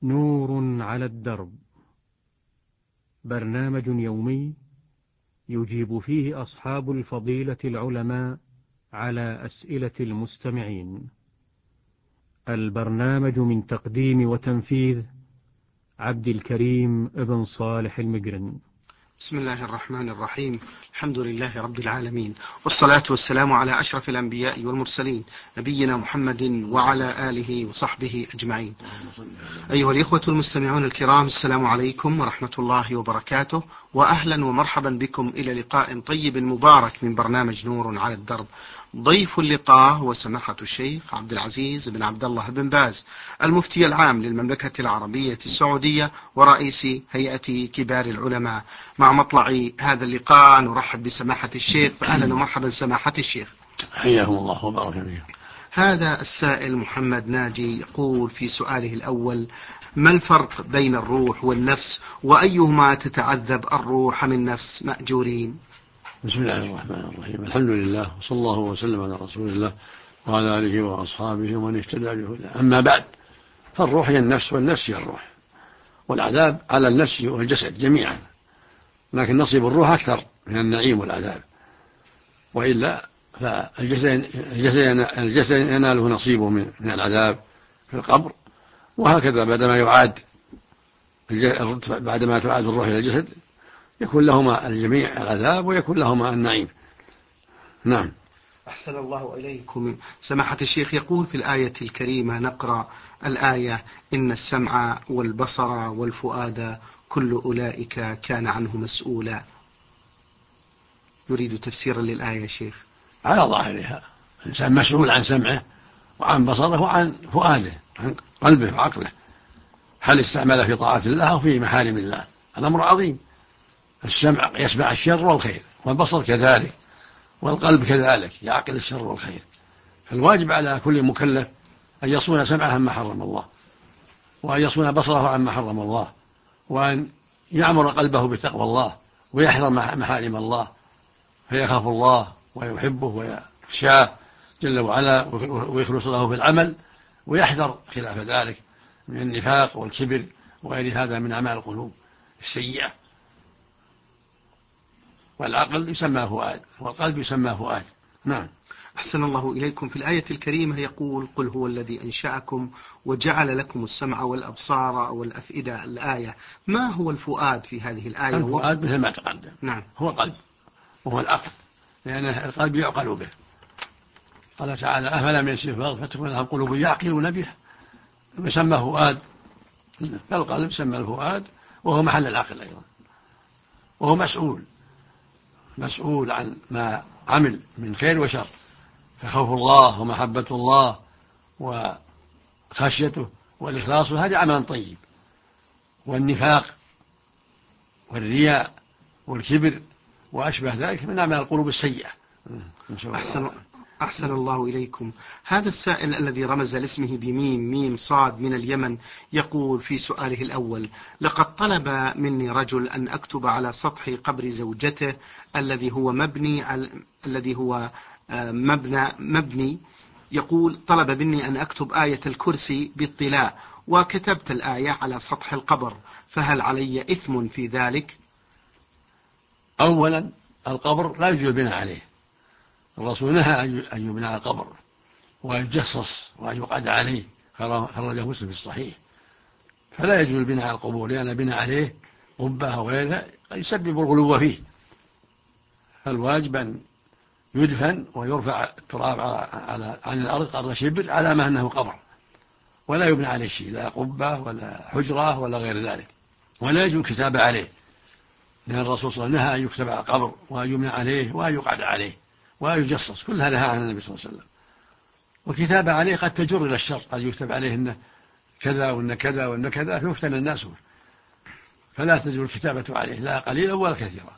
نور على الدرب، برنامج يومي يجيب فيه أصحاب الفضيلة العلماء على أسئلة المستمعين. البرنامج من تقديم وتنفيذ عبد الكريم ابن صالح المقرن. بسم الله الرحمن الرحيم. الحمد لله رب العالمين، والصلاة والسلام على أشرف الأنبياء والمرسلين، نبينا محمد وعلى آله وصحبه أجمعين. أيها الإخوة المستمعون الكرام، السلام عليكم ورحمة الله وبركاته، وأهلا ومرحبا بكم إلى لقاء طيب مبارك من برنامج نور على الدرب. ضيف اللقاء هو سماحة الشيخ عبد العزيز بن عبد الله بن باز، المفتي العام للمملكة العربية السعودية ورئيس هيئة كبار العلماء. مع مطلع هذا اللقاء نرحب بسماحة الشيخ، فأهلا ومرحبا سماحة الشيخ. حياكم الله وبارك فيكم. هذا السائل محمد ناجي يقول في سؤاله الأول: ما الفرق بين الروح والنفس، وأيهما تتعذب الروح من النفس مأجورين؟ بسم الله الرحمن الرحيم، الحمد لله، وصلى الله وسلم على رسول الله وعلى آله وأصحابه ومن اهتدى بهداه. أما بعد، فالروح هي النفس والنفس هي الروح، والعذاب على النفس والجسد جميعا، لكن نصيب الروح أكثر من النعيم والعذاب، وإلا فالجسد يناله نصيبه من العذاب في القبر، وهكذا بعدما تعاد الروح إلى الجسد يكون لهما الجميع العذاب ويكون لهما النعيم. نعم. أحسن الله إليكم. سماحة الشيخ يقول في الآية الكريمة، نقرأ الآية: إن السمع والبصر والفؤاد كل أولئك كان عنه مسؤولا. يريد تفسيرا للآية شيخ. على ظاهرها الإنسان مسؤول عن سمعه وعن بصره وعن فؤاده، عن قلبه وعقله، هل استعمل في طاعة الله أو في محارم الله. الأمر عظيم. السمع يسمع الشر والخير، والبصر كذلك، والقلب كذلك يعقل الشر والخير. فالواجب على كل مكلف أن يصون سمعه عما حرم الله، وأن يصون بصره عما حرم الله، وأن يعمر قلبه بتقوى الله، ويحذر محارم الله، فيخاف الله ويحبه ويخشاه جل وعلا، ويخلص له في العمل، ويحذر خلاف ذلك من النفاق والكبر وغير هذا من أعمال القلوب السيئة. والعقل يسمى فؤاد، والقلب يسمى فؤاد. نعم. أحسن الله إليكم. في الآية الكريمة يقول: قل هو الذي أنشأكم وجعل لكم السمع والأبصار والأفئدة. الآية، ما هو الفؤاد في هذه الآية؟ الفؤاد مثل ما تقدم. نعم. هو القلب وهو العقل، لأن القلب يعقل به. قال تعالى: أفلم يسيروا في الأرض فتكون لهم قلوب يعقلون بها. يسمى فؤاد، فالقلب يسمى الفؤاد، وهو محل العقل أيضا، وهو مسؤول عن ما عمل من خير وشر. فخوف الله ومحبة الله وخشيته والإخلاص، هذا عمل طيب. والنفاق والرياء والكبر وأشبه ذلك من أعمال القلوب السيئة. أحسن الله إليكم. هذا السائل الذي رمز لاسمه بميم ميم صاد من اليمن يقول في سؤاله الأول: لقد طلب مني رجل أن أكتب على سطح قبر زوجته الذي هو مبني. يقول: طلب مني أن أكتب آية الكرسي بالطلاء، وكتبت الآية على سطح القبر، فهل علي إثم في ذلك؟ أولا، القبر لا يجوز البناء عليه. الرسول نهى أن يبنى على القبر وأن يجصص وأن يقعد عليه، خرجه مسلم في الصحيح. فلا يجوز البناء على القبور، لأن البناء عليه قبة أو غيرها قد يسبب الغلو فيه. فالواجب أن يدفن ويرفع التراب عن الأرض قدر شبر على ما أنه قبر، ولا يبنى عليه شيء، لا قبة ولا حجرة ولا غير ذلك. ولا يجوز الكتابة عليه، لأن الرسول صلى الله عليه وسلم نهى أن يكتب على القبر وأن يبنى عليه وأن يقعد عليه وأن يجصص، كل هذا نهى عن النبي صلى الله عليه وسلم. والكتابة عليه قد تجر إلى الشر، قد يكتب عليه إنه كذا وإن كذا وإن كذا فيفتن الناس، فلا تجوز الكتابة عليه لا قليلا ولا كثيرا.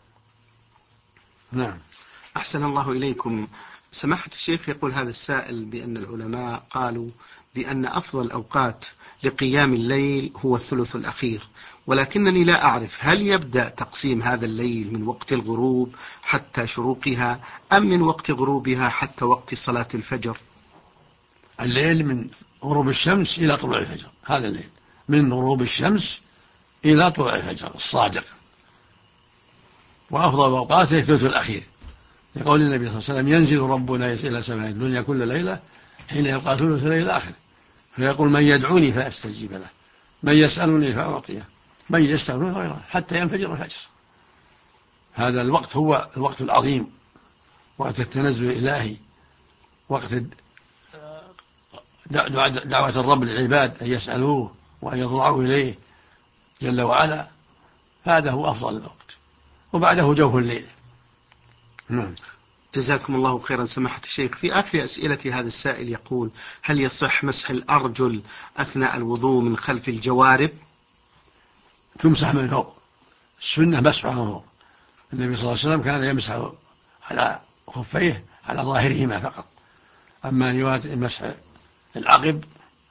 نعم. أحسن الله إليكم. سماحة الشيخ يقول هذا السائل بأن العلماء قالوا بأن أفضل الأوقات لقيام الليل هو الثلث الأخير، ولكنني لا أعرف هل يبدأ تقسيم هذا الليل من وقت الغروب حتى شروقها، أم من وقت غروبها حتى وقت صلاة الفجر؟ الليل من غروب الشمس إلى طلوع الفجر، هذا الليل. من غروب الشمس إلى طلوع الفجر الصادق، وأفضل أوقاته الثلث الأخير، لقول النبي صلى الله عليه وسلم: ينزل ربنا إلى سماء الدنيا كل ليلة حين يبقى ثلث الليل الآخر، فيقول: من يدعوني فأستجيب له، من يسألني فأعطيه، من يستغفرني غيره، حتى ينفجر الفجر. هذا الوقت هو الوقت العظيم، وقت التنزل الإلهي، وقت دعوة الرب للعباد أن يسألوه وأن يضرعوا إليه جل وعلا. هذا هو أفضل الوقت، وبعده جوف الليل. نعم. جزاكم الله خيرا سماحة الشيخ. في آخر أسئلة هذا السائل يقول: هل يصح مسح الأرجل أثناء الوضوء من خلف الجوارب؟ تمسح من فوق، السنة مسحها من فوق. النبي صلى الله عليه وسلم كان يمسح على خفيه على ظاهرهما فقط، أما مسح العقب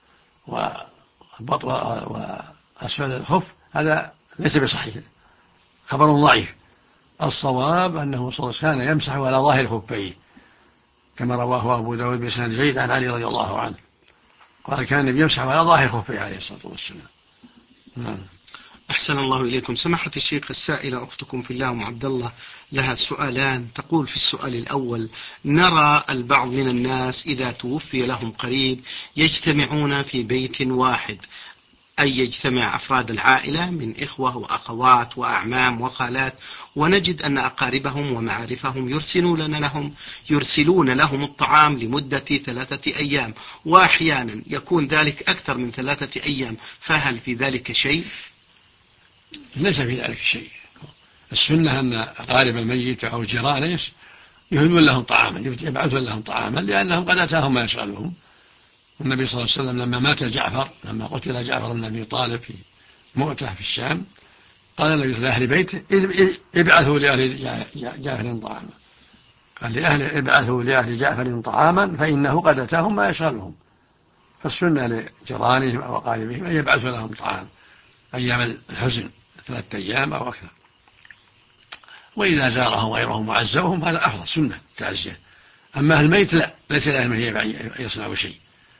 والبطن وأسفل الخف هذا ليس بصحيح، خبر ضعيف. الصواب أنه صلى الله عليه وسلم كان يمسح على ظاهر خفيه، كما رواه أبو داود بسند جيد عن علي رضي الله عنه، قال كان النبي يمسح على ظاهر خفيه عليه الصلاة والسلام. نعم. أحسن الله إليكم سماحة الشيخ. السائلة أختكم في الله عبد الله لها سؤالان. تقول في السؤال الأول: نرى البعض من الناس إذا توفي لهم قريب يجتمعون في بيت واحد، أي يجتمع أفراد العائلة من إخوة وأخوات وأعمام وخالات، ونجد أن أقاربهم ومعارفهم يرسلون لهم الطعام لمدة 3 أيام، وأحيانا يكون ذلك أكثر من 3 أيام، فهل في ذلك شيء؟ ليس في ذلك شيء. السنة أن أقارب الميت أو جيرانه يهدون لهم طعاما، يبعثون لهم طعاما، لأنهم قد أتاهم ما يشغلهم. والنبي صلى الله عليه وسلم لما مات جعفر، لما قتل جعفر بن أبي طالب في مؤتة في الشام، قال النبي لأهل بيته: ابعثوا لأهل جعفر طعاما. قال ابعثوا لأهل جعفر طعاما فإنه قد أتاهم ما يشغلهم. فالسنة لجيرانهم أو أقاربهم أن يبعثوا لهم طعام أيام الحزن 3 أيام أو أكثر، وإذا زارهم غيرهم وعزوهم هذا أفضل، سنة تعزية. أما الميت لا، ليس لهم يصنعوا شيء،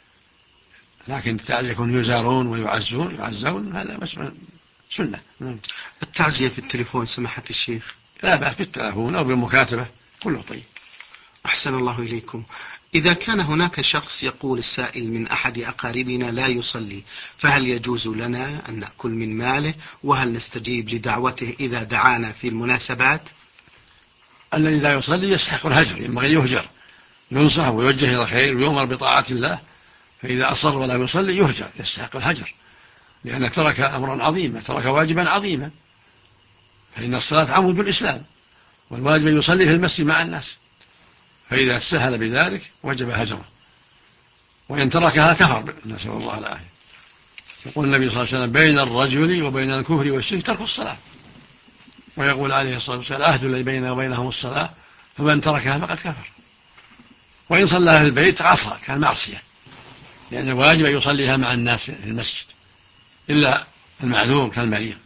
لكن التعزية يكون يزارون ويعزون هذا بس سنة. التعزية في التليفون سماحة الشيخ؟ لا بأس بالتليفون أو بالمكاتبة، كله طيب. أحسن الله إليكم. إذا كان هناك شخص يقول السائل من أحد أقاربنا لا يصلي، فهل يجوز لنا أن نأكل من ماله؟ وهل نستجيب لدعوته إذا دعانا في المناسبات؟ الذي لا يصلي يستحق الهجر، ينبغي يهجر، ينصح ويوجه إلى الخير ويؤمر بطاعة الله. فإذا أصر ولا يصلي يهجر، يستحق الهجر، لأنه ترك أمرا عظيما، ترك واجبا عظيما. فإن الصلاة عمود الإسلام، والواجب أن يصلي في المسجد مع الناس، فإذا سهل بذلك وجب هجره، وإن تركها كفر، نسأل الله العافية. يقول النبي صلى الله عليه وسلم: بين الرجل وبين الكفر والشرك ترك الصلاة. ويقول عليه الصلاة والسلام: العهد الذي بيننا وبينهم الصلاة، فمن تركها فقد كفر. وإن صلىها في البيت عصى، كان معصية، لأن الواجب أن يصليها مع الناس في المسجد، إلا المعذور كالمريض،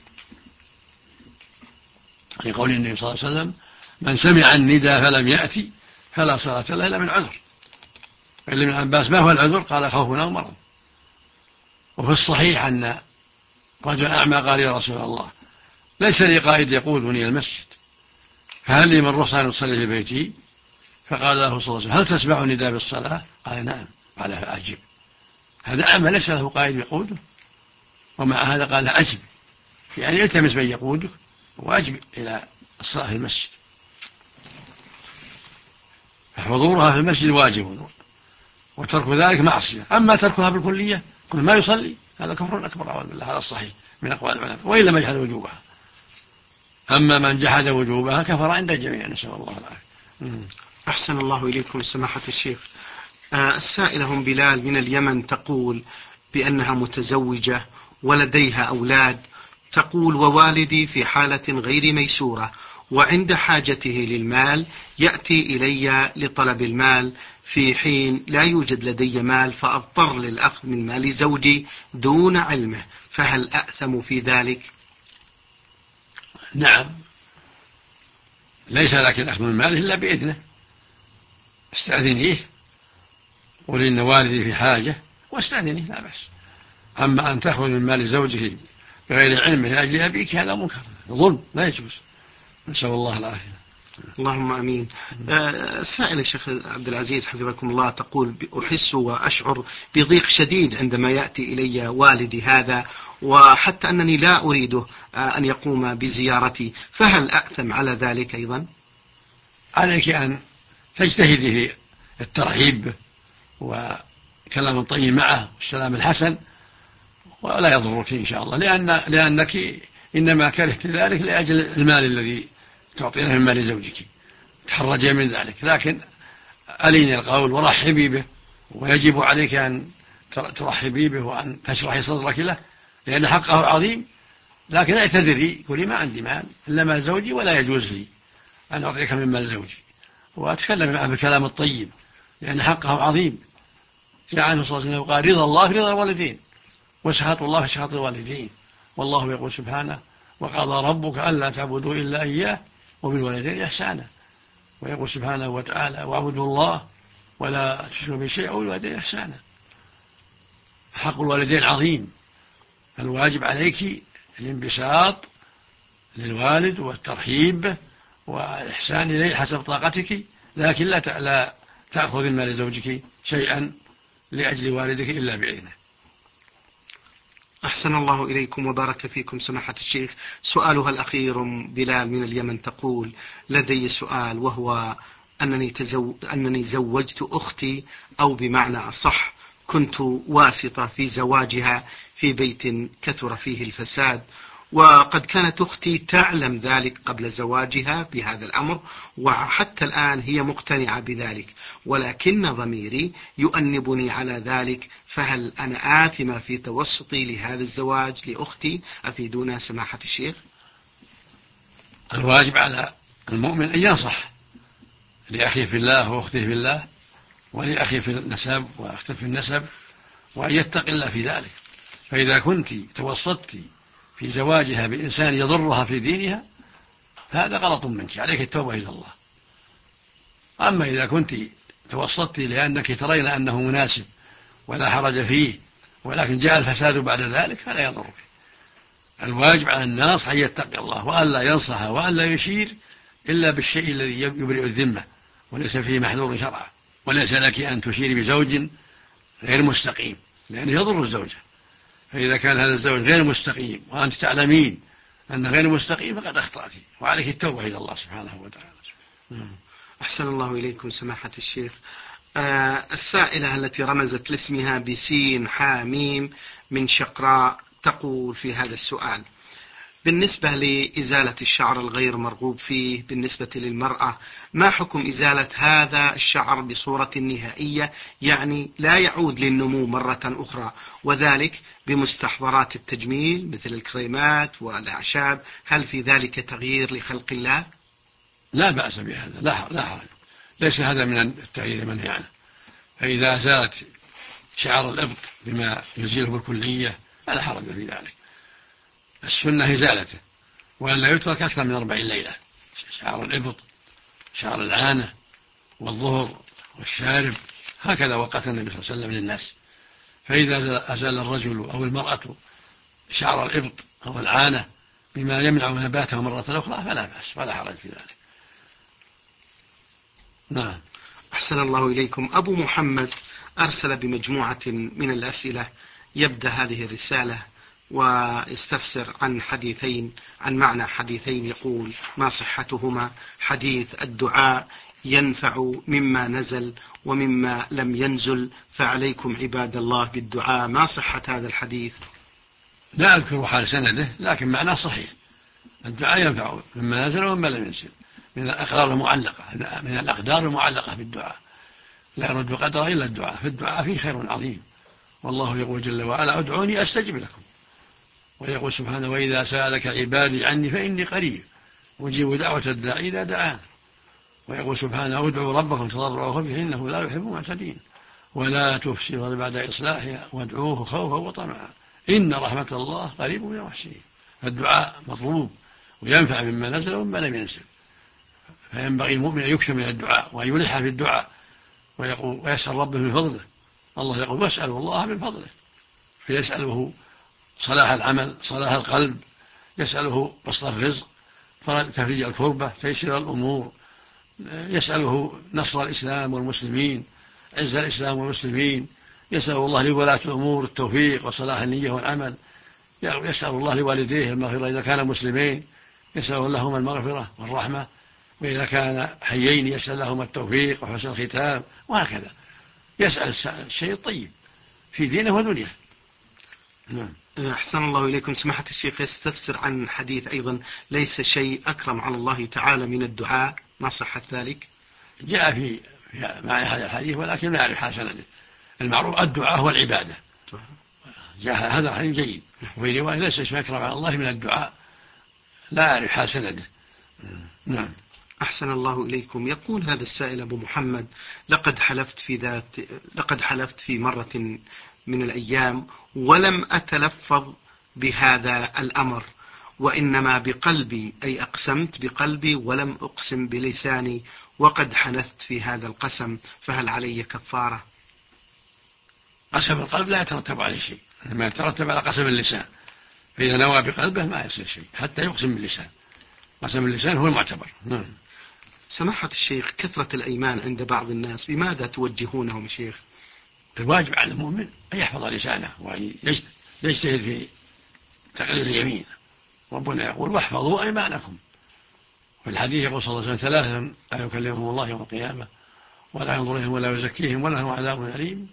لقول النبي صلى الله عليه وسلم: من سمع النداء فلم يأتي فلا صلاة له إلا من عذر. قال ابن عباس: ما هو العذر؟ قال: خوف أو مرض. وفي الصحيح أن رجل أعمى قال: يا رسول الله، ليس لي قائد يقودني المسجد، فهل لي من رخصة أن أصلي في بيتي؟ فقال له صلى الله عليه وسلم: هل تسمع النداء بالصلاة؟ قال: نعم. قال: فأجب. هذا أعمى ليس له قائد يقوده، ومع هذا قال: أجب، يعني التمس من يقودك وأجب إلى الصلاة في المسجد. فحضورها في المسجد واجب، وترك ذلك معصية. أما تركها بالكلية كل ما يصلي هذا كفر أكبر، أعوذ بالله، هذا الصحيح من أقوال العلماء، وإن لم يجحد وجوبها. أما من جحد وجوبها كفر عند الجميع، نسأل الله العافية. أحسن الله إليكم سماحة الشيخ. السائلة بلال من اليمن تقول بأنها متزوجة ولديها أولاد. تقول: ووالدي في حالة غير ميسورة، وعند حاجته للمال يأتي إلي لطلب المال في حين لا يوجد لدي مال، فأضطر للأخذ من مال زوجي دون علمه، فهل أأثم في ذلك؟ نعم، ليس لك الأخذ من ماله إلا بإذنه، استأذنيه، قل إن والدي في حاجة واستأذنيه، لا بأس. أما أن تأخذ من مال زوجه بغير علمه لأجل أبيك هذا منكر ظلم لا يجوز، نسأل الله العافية. اللهم أمين. سائل الشيخ عبد العزيز حفظكم الله تقول: أحس وأشعر بضيق شديد عندما يأتي إلي والدي هذا، وحتى أنني لا أريده أن يقوم بزيارتي، فهل أأثم على ذلك أيضا؟ عليك أن تجتهدي في الترحيب وكلام طيب معه والسلام الحسن، ولا يضرك إن شاء الله، لأنك إنما كرهت ذلك لأجل المال الذي تعطينه من مال زوجك، تحرجي من ذلك. لكن أليني القول ورحبي به، ويجب عليك أن ترحبي به وأن تشرحي صدرك له لأن حقه عظيم. لكن اعتذري، قولي: ما عندي مال إلا مال زوجي ولا يجوز لي أن أعطيك من مال زوجي، وأتكلم معه بالكلام الطيب لأن حقه عظيم. جاء عنه صلى الله عليه وسلم قال: رضا الله في رضا الوالدين، وسخط الله في سخط الوالدين. والله يقول سبحانه: وقضى ربك ألا تعبدوا إلا إياه وبالوالدين إحسانا. ويقول سبحانه وتعالى: واعبدوا الله ولا تشركوا به شيئا وبالوالدين إحسانا. حق الوالدين عظيم، الواجب عليك الانبساط للوالد والترحيب والإحسان إليه حسب طاقتك، لكن لا تأخذ من مال زوجك شيئا لأجل والدك إلا بإذنه. أحسن الله إليكم وبارك فيكم سماحة الشيخ. سؤالها الأخير بلال من اليمن تقول: لدي سؤال، وهو أنني زوجت أختي، أو بمعنى أصح كنت واسطة في زواجها في بيت كثر فيه الفساد، وقد كانت أختي تعلم ذلك قبل زواجها بهذا الأمر، وحتى الآن هي مقتنعة بذلك، ولكن ضميري يؤنبني على ذلك، فهل أنا آثمة في توسطي لهذا الزواج لأختي؟ أفيدونا سماحة الشيخ. الواجب على المؤمن أن ينصح لأخيه في الله وأخته في الله، ولأخيه في النسب وأخته في النسب، وأن يتق الله في ذلك. فإذا كنت توسطت في زواجها بإنسان يضرها في دينها هذا غلط منك، عليك التوبة إلى الله. أما إذا كنت توسطت لأنك ترين أنه مناسب ولا حرج فيه، ولكن جاء الفساد بعد ذلك فلا يضرك. الواجب على الناس أن يتقي الله وألا ينصح وألا يشير إلا بالشيء الذي يبرئ الذمة وليس فيه محذور شرعا. وليس لك أن تشير بزوج غير مستقيم لأنه يضر الزوجة، فإذا كان هذا الزوج غير مستقيم وأنت تعلمين أنه غير مستقيم فقد أخطأت، وعليك التوبة إلى الله سبحانه وتعالى. أحسن الله إليكم سماحة الشيخ. السائلة التي رمزت لاسمها بسين حاميم من شقراء تقول في هذا السؤال: بالنسبة لإزالة الشعر الغير مرغوب فيه بالنسبة للمرأة، ما حكم إزالة هذا الشعر بصورة نهائية، يعني لا يعود للنمو مرة أخرى، وذلك بمستحضرات التجميل مثل الكريمات والأعشاب؟ هل في ذلك تغيير لخلق الله؟ لا بأس بهذا، لا حرج، ليس هذا من التغيير منهي عنه. فإذا أزالت شعر الإبط بما يزيله بالكلية فلا حرج في ذلك، السنة إزالته وأن لا يترك أكثر من 40 ليلة. شعر الإبط، شعر العانة والظهر والشارب، هكذا وقت النبي صلى الله عليه وسلم للناس. فإذا أزال الرجل أو المرأة شعر الإبط أو العانة بما يمنع نباته مرة أخرى فلا بأس ولا حرج في ذلك. نعم. أحسن الله إليكم. أبو محمد أرسل بمجموعة من الأسئلة، يبدأ هذه الرسالة ويستفسر عن حديثين، عن معنى حديثين، يقول: ما صحتهما؟ حديث الدعاء ينفع مما نزل ومما لم ينزل، فعليكم عباد الله بالدعاء، ما صحة هذا الحديث؟ لا أذكر حال سنده لكن معناه صحيح، الدعاء ينفع مما نزل ومما لم ينزل من الأقدار المعلقة بالدعاء، لا يرد قدره إلا الدعاء، في الدعاء فيه خير عظيم، والله يقول جل وعلا: ادعوني أستجب لكم. ويقول سبحانه: وإذا سألك عبادي عني فإني قريب أجيب دعوة الداعي إذا دعان. ويقول سبحانه: ادعوا ربكم تضرعوا وخفيا إنه لا يحب المعتدين ولا تفسدوا بعد إصلاحها وادعوه خوفا وطمعا إن رحمة الله قريب من المحسنين. فالدعاء مطلوب وينفع مما نزل ومما لم ينزل، فينبغي المؤمن أن يكثر من الدعاء وأن يلح في الدعاء ويسأل ربه من فضله. الله يقول: واسألوا الله من فضله. فيسأله صلاح العمل، صلاح القلب، يسأله بسط الرزق، تفريج الكربة، تيسير الأمور، يسأله نصر الإسلام والمسلمين، عز الإسلام والمسلمين، يسأل الله لولاة الأمور التوفيق وصلاح النية والعمل، يسأل الله لوالديه المغفرة إذا كانوا مسلمين، يسأل لهما المغفرة والرحمة، وإذا كان حيين يسأل لهما التوفيق وحسن الختام، وهكذا يسأل الشيء الطيب في دينه ودنياه. نعم. أحسن الله إليكم. سماحة الشيخ يستفسر عن حديث أيضا: ليس شيء أكرم على الله تعالى من الدعاء، ما صحة ذلك؟ جاء في معنى هذا الحديث ولكن لا أعرف حسنه. المعروف الدعاء هو العبادة، جاء هذا حديث جيد. وفي رواية ليس شيء أكرم على الله من الدعاء، لا أعرف حسنه. نعم. أحسن الله إليكم. يقول هذا السائل أبو محمد: لقد حلفت في مرة من الأيام ولم أتلفظ بهذا الأمر، وإنما بقلبي، أي أقسمت بقلبي ولم أقسم بلساني، وقد حنثت في هذا القسم، فهل علي كفارة؟ قسم القلب لا يترتب عليه شيء، إنما يترتب على قسم اللسان، فإذا نوى بقلبه ما يصير شيء حتى يقسم باللسان. قسم اللسان هو المعتبر. نعم. سماحة الشيخ، كثرة الأيمان عند بعض الناس، بماذا توجهونهم شيخ؟ الواجب على المؤمن أن يحفظ لسانه وأن يجتهد في تقليل اليمين. ربنا يقول: واحفظوا أيمانكم. في الحديث يقول صلى الله عليه وسلم: ثلاثة لا يكلمهم الله يوم القيامة ولا ينظر إليهم ولا يزكيهم ولهم عذاب أليم: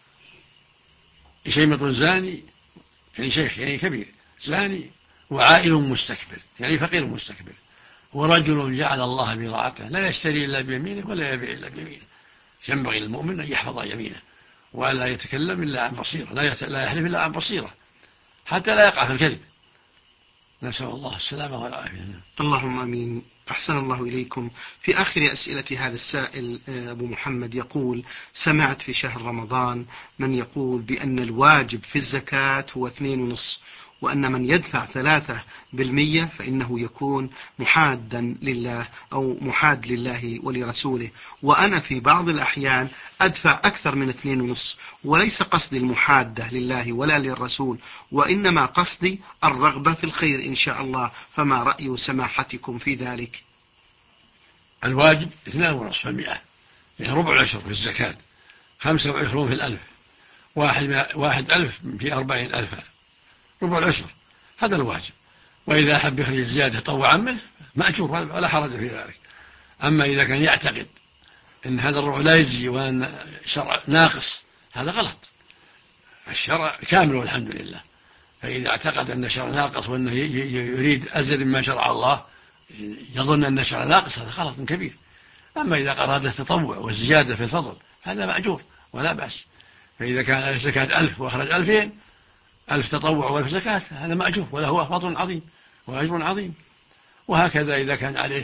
شيمة زاني، يعني شيخ يعني كبير زاني، وعائل مستكبر يعني فقير مستكبر، ورجل جعل الله بضاعته لا يشتري إلا بيمينه ولا يبيع إلا بيمينه. ينبغي للمؤمن أن يحفظ يمينه ولا يتكلم إلا عن بصيرة، لا يحلف إلا عن بصيرة حتى لا يقع في الكذب. نسأل الله السلامة والعافية. اللهم آمين. أحسن الله إليكم. في آخر أسئلة هذا السائل أبو محمد يقول: سمعت في شهر رمضان من يقول بأن الواجب في الزكاة هو 2.5، وأن من يدفع 3% فإنه يكون محادا لله أو محاد لله ولرسوله، وأنا في بعض الأحيان أدفع أكثر من 2.5، وليس قصدي المحادة لله ولا للرسول، وإنما قصدي الرغبة في الخير إن شاء الله، فما رأي سماحتكم في ذلك؟ الواجب 2.5%، يعني ربع العشر في الزكاة، 25 في الألف، 1,000 في 40,000، ربع العشر، هذا الواجب. وإذا أحب يخرج الزيادة طوعا منه مأجور ولا حرج في ذلك. أما إذا كان يعتقد أن هذا الربع لا يجزي وأن الشرع ناقص، هذا غلط. الشرع كامل والحمد لله، فإذا اعتقد أن الشرع ناقص وأنه يريد أزيد مما شرع الله، يظن أن الشرع ناقص، هذا غلط كبير. أما إذا أراد التطوع والزيادة في الفضل هذا مأجور ولا بأس. فإذا كان الزكاة 1000 وأخرج 2000، 1000 تطوع و1000 زكاة، هذا مأجور وله فضل عظيم وأجر عظيم. وهكذا إذا كان عليه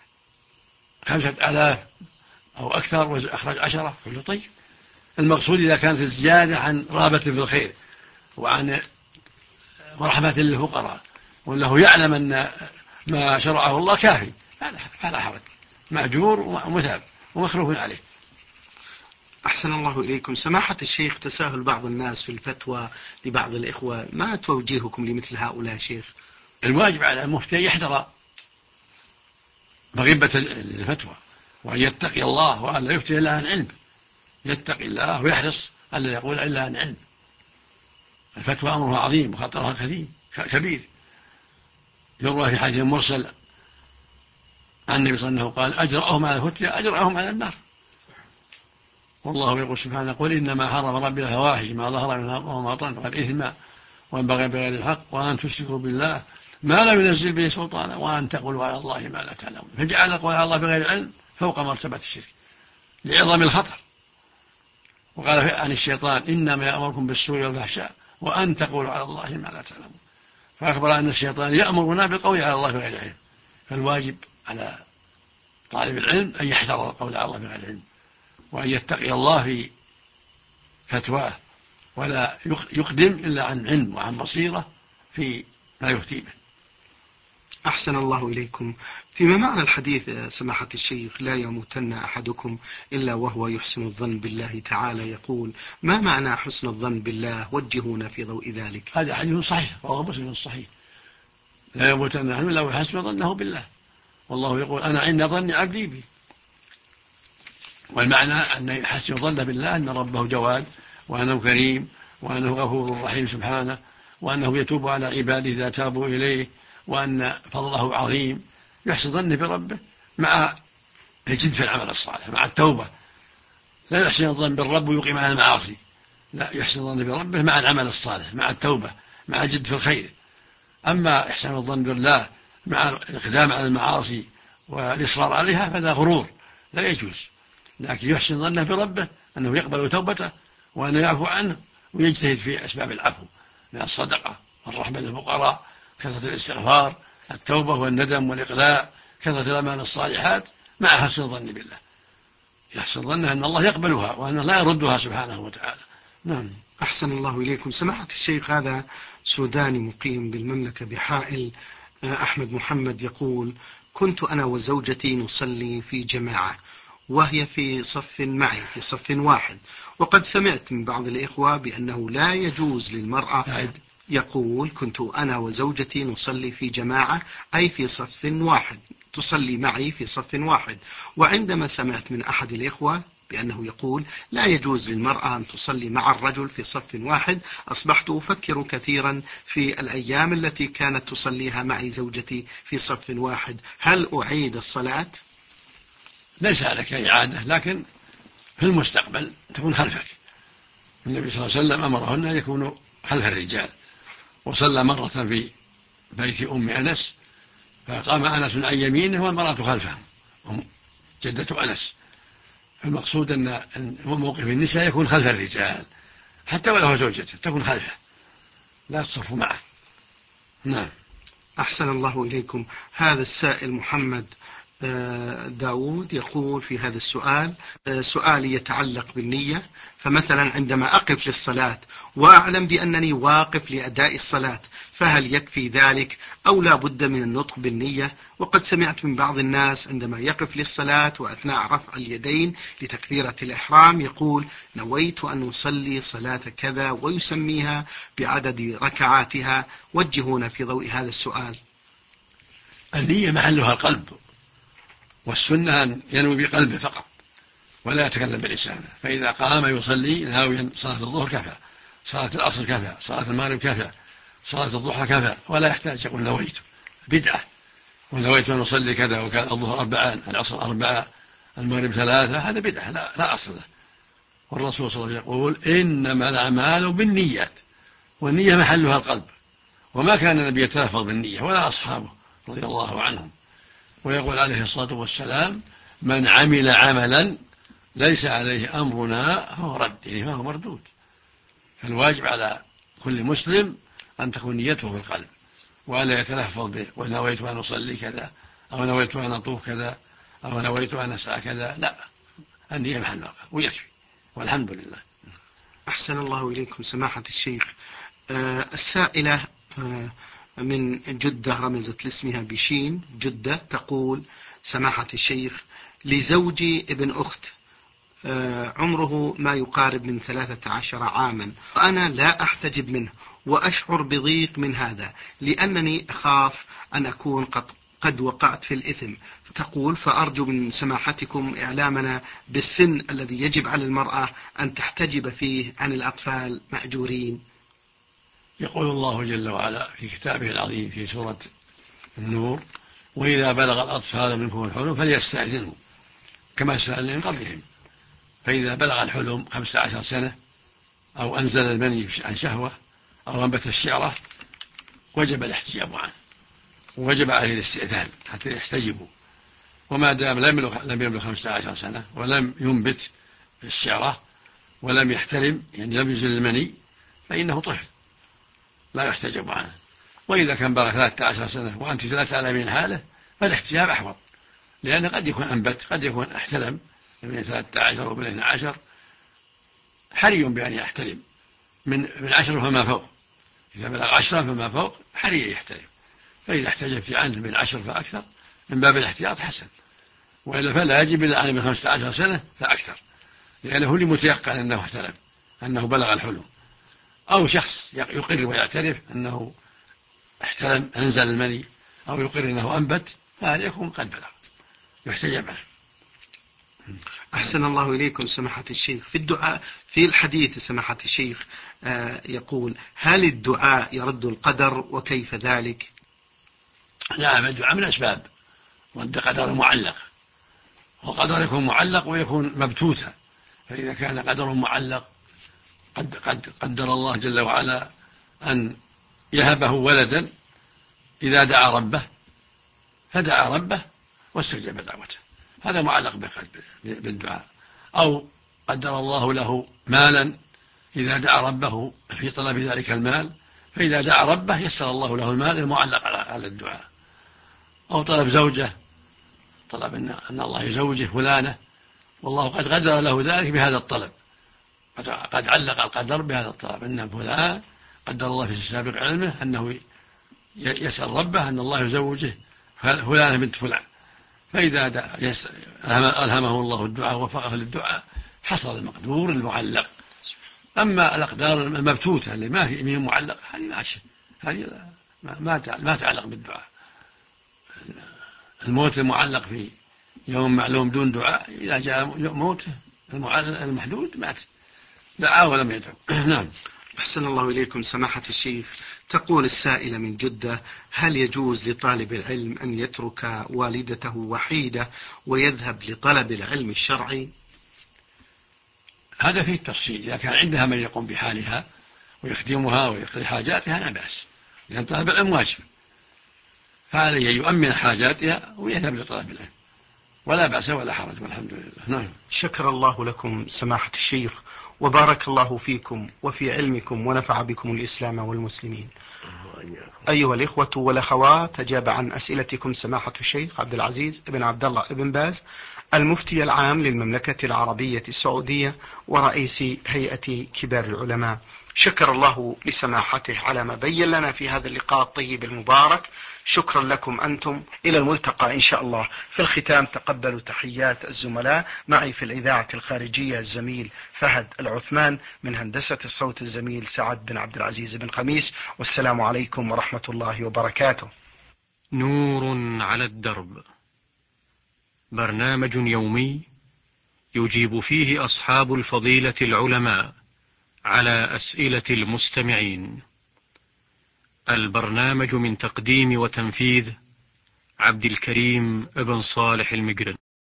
5000 أو أكثر وأخرج 10 كله طيب. المقصود إذا كانت الزيادة عن رغبة في الخير وعن ورحمة للفقراء، وأنه يعلم أن ما شرعه الله كافي، فلا حرج، مأجور ومثاب ومخلوف عليه. أحسن الله إليكم. سماحة الشيخ، تساهل بعض الناس في الفتوى لبعض الإخوة، ما توجيهكم لمثل هؤلاء شيخ؟ الواجب على المفتي يحذر مغبة الفتوى، وأن يتقي الله وأن لا يفتي إلا عن علم. يتقي الله ويحرص ألا يقول إلا عن علم. الفتوى أمرها عظيم وخطرها كبير. يروى في حديث مرسل عن النبي صلى الله عليه وسلم قال: أجرأهم على الفتيا أجرأهم على النار. والله يقول سبحانه: قل إنما حرم ربي الفواحش ما ظهر منها وما بطن والإثم والبغي بغير الحق وأن تشركوا بالله ما لم ينزل به سلطانا وأن تقولوا على الله ما لا تعلمون. فجعل القول على الله بغير علم فوق مرتبة الشرك لعظم الخطر. وقال عن الشيطان: إنما يأمركم بالسوء والفحشاء وأن تقولوا على الله ما لا تعلمون. فأخبر أن الشيطان يأمرنا بالقول على الله بغير علم. فالواجب على طالب العلم أن يحذر القول على الله بغير علم، وأن يتقي الله في فتواه، ولا يقدم إلا عن علم وعن بصيرة في ما يفتي به. أحسن الله إليكم. فيما معنى الحديث سماحة الشيخ لا يموتن أحدكم إلا وهو يحسن الظن بالله تعالى، يقول ما معنى حسن الظن بالله؟ وجهونا في ضوء ذلك. هذا حديث صحيح رواه مسلم الصحيح، لا يموتن أحد إلا وهو يحسن ظنه بالله، والله يقول أنا عند ظن عبدي بي. والمعنى أن يحسن ظنه بالله أن ربه جواد، وأنه كريم، وأنه غفور رحيم سبحانه، وأنه يتوب على عباده إذا تابوا إليه، وأن فضله عظيم. يحسن ظنه بربه مع الجد في العمل الصالح، مع التوبة. لا يحسن الظن بالرب ويقيم على المعاصي، لا، يحسن الظن بربه مع العمل الصالح، مع التوبة، مع الجد في الخير. أما إحسان الظن بالله مع الإقدام على المعاصي والإصرار عليها فهذا غرور لا يجوز، لكن يحسن ظنه بربه أنه يقبل توبته، وأنه يعفو عنه، ويجتهد في أسباب العفو من الصدقة والرحمة للفقراء، كثرة الاستغفار، التوبة والندم والإقلاع، كثرة الأعمال الصالحات، مع حسن الظن بالله. يحسن ظنه أن الله يقبلها وأنه لا يردها سبحانه وتعالى. نعم. أحسن الله إليكم. سماحة الشيخ، هذا سوداني مقيم بالمملكة بحائل، أحمد محمد، يقول كنت أنا وزوجتي نصلي في جماعة وهي في صف معي في صف واحد، وقد سمعت من بعض الإخوة بأنه لا يجوز للمرأة. يقول كنت أنا وزوجتي نصلي في جماعة أي في صف واحد، تصلي معي في صف واحد، وعندما سمعت من أحد الإخوة بأنه يقول لا يجوز للمرأة أن تصلي مع الرجل في صف واحد، أصبحت أفكر كثيرا في الأيام التي كانت تصليها معي زوجتي في صف واحد، هل أعيد الصلاة؟ ليس عليك إعادة، لكن في المستقبل تكون خلفك. النبي صلى الله عليه وسلم أمرهن أن يكونوا خلف الرجال، وصلى مرة في بيت أم أنس، فقام أنس عن يمينه والمرأة خلفه، جدة أنس. المقصود أن موقف النساء يكون خلف الرجال، حتى ولو زوجته تكون خلفه، لا تصف معه. نعم. أحسن الله إليكم. هذا السائل محمد داود يقول في هذا السؤال سؤالي يتعلق بالنية، فمثلا عندما أقف للصلاة وأعلم بأنني واقف لأداء الصلاة، فهل يكفي ذلك أو لا بد من النطق بالنية؟ وقد سمعت من بعض الناس عندما يقف للصلاة وأثناء رفع اليدين لتكبيرة الإحرام يقول نويت أن أصلي صلاة كذا، ويسميها بعدد ركعاتها. وجهونا في ضوء هذا السؤال. النية محلها القلب، والسنة أن ينوي بقلبه فقط ولا يتكلم بلسانه، فإذا قام يصلي ناويا صلاة الظهر كفى، صلاة العصر كفى، صلاة المغرب كفى، صلاة الضحى كفى، ولا يحتاج يقول نويت. بدعة، ونويت أن أصلي كذا وكان الظهر 4، العصر 4، المغرب 3، هذا بدعة لا أصل له. والرسول صلى الله عليه وسلم يقول إنما الأعمال بالنيات، والنية محلها القلب، وما كان النبي يتلفظ بالنية ولا أصحابه رضي الله عنهم. ويقول عليه الصلاة والسلام من عمل عملا ليس عليه أمرنا فهو رد، يعني فهو مردود. فالواجب على كل مسلم أن تكون نيته في القلب، ولا يتلفظ به ونويت أن أصلي كذا، أو نويت أن أطوف كذا، أو نويت أن أسعى كذا، لا، النية محل القلب ويكفي، والحمد لله. أحسن الله إليكم سماحة الشيخ. السائلة من جدة رمزت لاسمها بشين جدة، تقول سماحة الشيخ لزوجي ابن أخت عمره ما يقارب من 13 عاما، وأنا لا أحتجب منه، وأشعر بضيق من هذا لأنني أخاف أن أكون قد وقعت في الإثم. تقول فأرجو من سماحتكم إعلامنا بالسن الذي يجب على المرأة أن تحتجب فيه عن الأطفال مأجورين. يقول الله جل وعلا في كتابه العظيم في سورة النور وإذا بلغ الأطفال منكم الحلم فليستأذنوا كما سأل من قبلهم، فإذا بلغ الحلم 15 سنة أو أنزل المني عن شهوة أو أنبت الشعرة وجب الاحتجاب عنه، ووجب عليه الاستئذان حتى يحتجبوا. وما دام لم يبلغ 15 سنة ولم ينبت الشعرة ولم يحتلم، يعني لم ينزل المني، فإنه طفل لا يحتجب عنه. وإذا كان بلغ 13 سنة وأنت لا تعلمين حاله فالاحتجاب أحوط، لأنه قد يكون أنبت، قد يكون احتلم من 13 ومن 12، حري بأن يحتلم من 10 فما فوق. إذا بلغ 10 فما فوق حري يحتلم، فإذا احتجبت عنه من 10 فأكثر من باب الاحتياط حسن، وإلا فلا يجب إلا عنه من 15 سنة فأكثر، لأنه لمتيقن أنه احتلم، أنه بلغ الحلم. أو شخص يقر ويعترف أنه احتلم أنزل المني، أو يقر أنه أنبت، فهذا يكون قد بلغ يحتجب عنه. أحسن الله إليكم سماحة الشيخ. في الدعاء في الحديث سماحة الشيخ يقول: هل الدعاء يرد القدر وكيف ذلك؟ نعم، الدعاء من أسباب رد قدر معلق، والقدر يكون معلق ويكون مبتوتا. فإذا كان قدر معلق قد قدر الله جل وعلا أن يهبه ولدا إذا دعا ربه، فدعا ربه واستجاب دعوته، هذا معلق بالدعاء. أو قدر الله له مالا إذا دعا ربه في طلب ذلك المال، فإذا دعا ربه يسر الله له المال المعلق على الدعاء. أو طلب زوجة، طلب أن الله يزوجه فلانة، والله قد قدر له ذلك بهذا الطلب، قد علق القدر بهذا الطلب، أن فلان قدر الله في سابق علمه أنه يسأل ربه أن الله يزوجه فلانة بنت فلان، فإذا ألهمه الله الدعاء ووفقه للدعاء حصل المقدور المعلق. أما الأقدار المبتوتة اللي ما هي معلقة هذه ماشية، هذه ما تعلق بالدعاء. الموت المعلق في يوم معلوم دون دعاء، إذا جاء موته المحدود مات، دعا ولم يدعو. نعم. أحسن الله إليكم سماحة الشيخ. تقول السائلة من جدة: هل يجوز لطالب العلم أن يترك والدته وحيدة ويذهب لطلب العلم الشرعي؟ هذا فيه التفصيل، إذا كان عندها من يقوم بحالها ويخدمها ويقضي حاجاتها لا بأس، لأن طلب العلم واجب، فعليه يؤمن حاجاتها ويذهب لطلب العلم، ولا بأس ولا حرج، والحمد لله. نعم. شكر الله لكم سماحة الشيخ، وبارك الله فيكم وفي علمكم، ونفع بكم الإسلام والمسلمين. أيها الإخوة والأخوات، أجاب عن أسئلتكم سماحة الشيخ عبد العزيز بن عبد الله بن باز، المفتي العام للمملكة العربية السعودية ورئيس هيئة كبار العلماء. شكر الله لسماحته على ما بين لنا في هذا اللقاء الطيب المبارك. شكرا لكم أنتم، إلى الملتقى إن شاء الله. في الختام تقبلوا تحيات الزملاء، معي في الإذاعة الخارجية الزميل فهد العثمان، من هندسة الصوت الزميل سعد بن عبد العزيز بن خميس، والسلام عليكم ورحمة الله وبركاته. نور على الدرب، برنامج يومي يجيب فيه أصحاب الفضيلة العلماء على أسئلة المستمعين. البرنامج من تقديم وتنفيذ عبد الكريم ابن صالح المقرن.